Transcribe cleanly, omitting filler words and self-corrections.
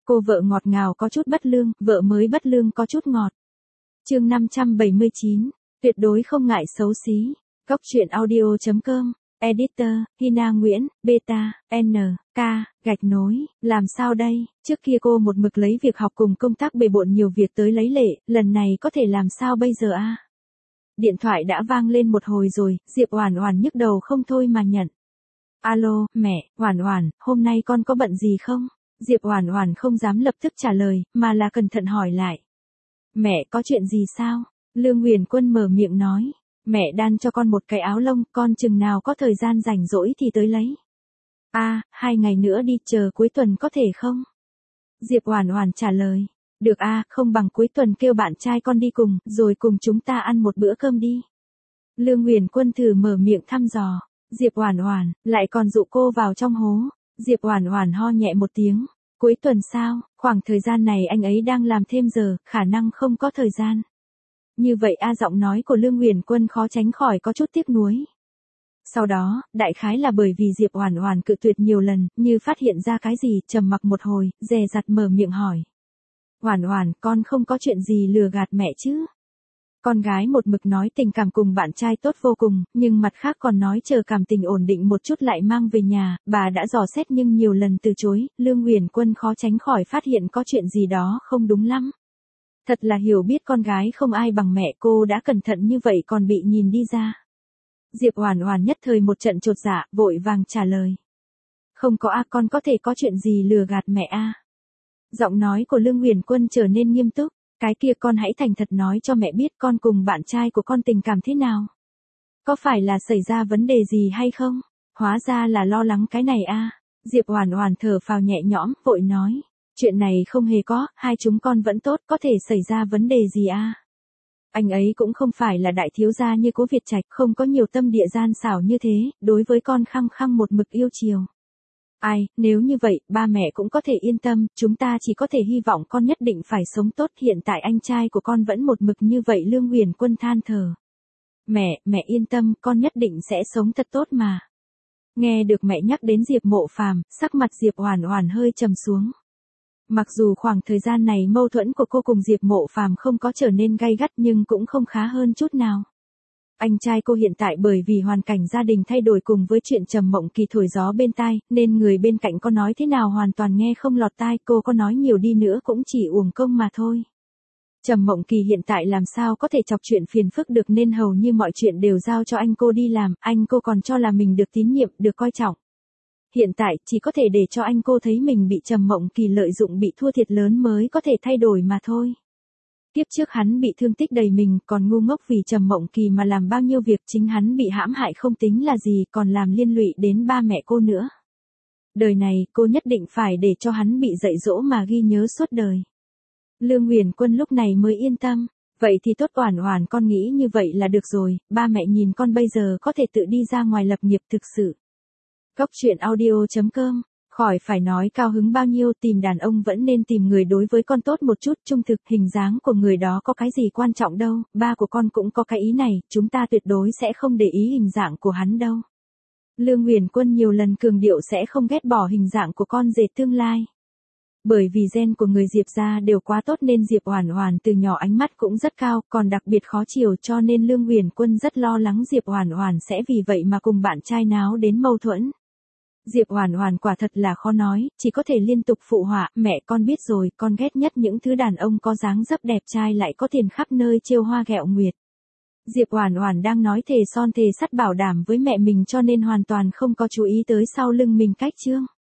Cô vợ ngọt ngào có chút bất lương, vợ mới bất lương có chút ngọt. Chương 579, tuyệt đối không ngại xấu xí. Góc truyện audio.com, editor, Hina Nguyễn, beta, N, K, gạch nối, làm sao đây, trước kia cô một mực lấy việc học cùng công tác bề bộn nhiều việc tới lấy lệ, lần này có thể làm sao bây giờ a? Điện thoại đã vang lên một hồi rồi, Diệp Oản Oản nhức đầu không thôi mà nhận. Alo, mẹ, Oản Oản, hôm nay con có bận gì không? Diệp Oản Oản không dám lập tức trả lời, mà là cẩn thận hỏi lại. Mẹ có chuyện gì sao? Lương Huyền Quân mở miệng nói. Mẹ đan cho con một cái áo lông, con chừng nào có thời gian rảnh rỗi thì tới lấy. 2 ngày nữa đi, chờ cuối tuần có thể không? Diệp Oản Oản trả lời. Được không bằng cuối tuần kêu bạn trai con đi cùng, rồi cùng chúng ta ăn một bữa cơm đi. Lương Huyền Quân thử mở miệng thăm dò. Diệp Oản Oản lại còn dụ cô vào trong hố. Diệp Oản Oản ho nhẹ một tiếng. Cuối tuần sao? Khoảng thời gian này anh ấy đang làm thêm giờ, khả năng không có thời gian. Như vậy giọng nói của Lương Huyền Quân khó tránh khỏi có chút tiếc nuối. Sau đó, đại khái là bởi vì Diệp Oản Oản cự tuyệt nhiều lần, như phát hiện ra cái gì, trầm mặc một hồi, dè dặt mở miệng hỏi. Oản Oản, con không có chuyện gì lừa gạt mẹ chứ? Con gái một mực nói tình cảm cùng bạn trai tốt vô cùng, nhưng mặt khác còn nói chờ cảm tình ổn định một chút lại mang về nhà, bà đã dò xét nhưng nhiều lần từ chối, Lương Huyền Quân khó tránh khỏi phát hiện có chuyện gì đó không đúng lắm. Thật là hiểu biết con gái không ai bằng mẹ, cô đã cẩn thận như vậy còn bị nhìn đi ra. Diệp Oản Oản nhất thời một trận chột dạ, vội vàng trả lời. Không có con có thể có chuyện gì lừa gạt mẹ Giọng nói của Lương Huyền Quân trở nên nghiêm túc. Cái kia con hãy thành thật nói cho mẹ biết con cùng bạn trai của con tình cảm thế nào. Có phải là xảy ra vấn đề gì hay không? Hóa ra là lo lắng cái này Diệp Oản Oản thở phào nhẹ nhõm, vội nói. Chuyện này không hề có, hai chúng con vẫn tốt, có thể xảy ra vấn đề gì Anh ấy cũng không phải là đại thiếu gia như Cố Việt Trạch, không có nhiều tâm địa gian xảo như thế, đối với con khăng khăng một mực yêu chiều. Nếu như vậy, ba mẹ cũng có thể yên tâm, chúng ta chỉ có thể hy vọng con nhất định phải sống tốt, hiện tại anh trai của con vẫn một mực như vậy. Lương Huyền Quân than thở. Mẹ yên tâm, con nhất định sẽ sống thật tốt mà. Nghe được mẹ nhắc đến Diệp Mộ Phàm, sắc mặt Diệp Oản Oản hơi trầm xuống. Mặc dù khoảng thời gian này mâu thuẫn của cô cùng Diệp Mộ Phàm không có trở nên gay gắt nhưng cũng không khá hơn chút nào. Anh trai cô hiện tại bởi vì hoàn cảnh gia đình thay đổi cùng với chuyện Trầm Mộng Kỳ thổi gió bên tai, nên người bên cạnh có nói thế nào hoàn toàn nghe không lọt tai, cô có nói nhiều đi nữa cũng chỉ uổng công mà thôi. Trầm Mộng Kỳ hiện tại làm sao có thể chọc chuyện phiền phức được nên hầu như mọi chuyện đều giao cho anh cô đi làm, anh cô còn cho là mình được tín nhiệm, được coi trọng. Hiện tại chỉ có thể để cho anh cô thấy mình bị Trầm Mộng Kỳ lợi dụng, bị thua thiệt lớn mới có thể thay đổi mà thôi. Tiếp trước hắn bị thương tích đầy mình, còn ngu ngốc vì Trầm Mộng Kỳ mà làm bao nhiêu việc, chính hắn bị hãm hại không tính là gì, còn làm liên lụy đến ba mẹ cô nữa. Đời này, cô nhất định phải để cho hắn bị dạy dỗ mà ghi nhớ suốt đời. Lương Huyền Quân lúc này mới yên tâm. Vậy thì tốt, Oản Oản, con nghĩ như vậy là được rồi, ba mẹ nhìn con bây giờ có thể tự đi ra ngoài lập nghiệp thực sự. Góc truyện audio.com, khỏi phải nói cao hứng bao nhiêu, tìm đàn ông vẫn nên tìm người đối với con tốt một chút, trung thực, hình dáng của người đó có cái gì quan trọng đâu, ba của con cũng có cái ý này, chúng ta tuyệt đối sẽ không để ý hình dạng của hắn đâu. Lương Huyền Quân nhiều lần cường điệu sẽ không ghét bỏ hình dạng của con rể tương lai. Bởi vì gen của người Diệp gia đều quá tốt nên Diệp Oản Oản từ nhỏ ánh mắt cũng rất cao, còn đặc biệt khó chiều, cho nên Lương Huyền Quân rất lo lắng Diệp Oản Oản sẽ vì vậy mà cùng bạn trai náo đến mâu thuẫn. Diệp Oản Oản quả thật là khó nói, chỉ có thể liên tục phụ họa, mẹ con biết rồi, con ghét nhất những thứ đàn ông có dáng dấp đẹp trai lại có tiền khắp nơi trêu hoa ghẹo nguyệt. Diệp Oản Oản đang nói thề son thề sắt bảo đảm với mẹ mình cho nên hoàn toàn không có chú ý tới sau lưng mình cách chương.